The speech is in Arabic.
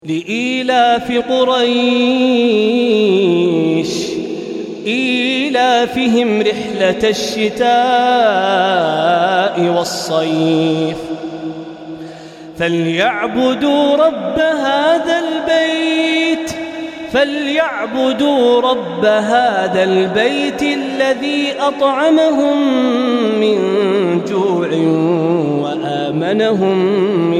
لإيلاف قريش إيلافهم رحلة الشتاء والصيف فليعبدوا رب هذا البيت الذي أطعمهم من جوع وآمنهم